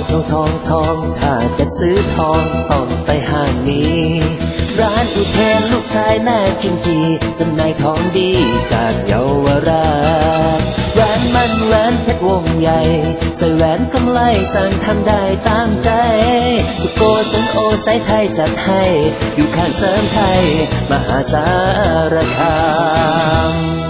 ทองถ้าจะซื้อทองต้องไปห้างนี้ร้านอุเทนลูกชายน่ากินดีจำหน่ายของดีจากเยาวราชแหวนมันแหวนเพชรวงใหญ่ใส่แหวนกำไลสั่งทำได้ตามใจสุโกสนโอไซไทยจัดให้อยู่ข้างเสริมไทยมหาสารคาม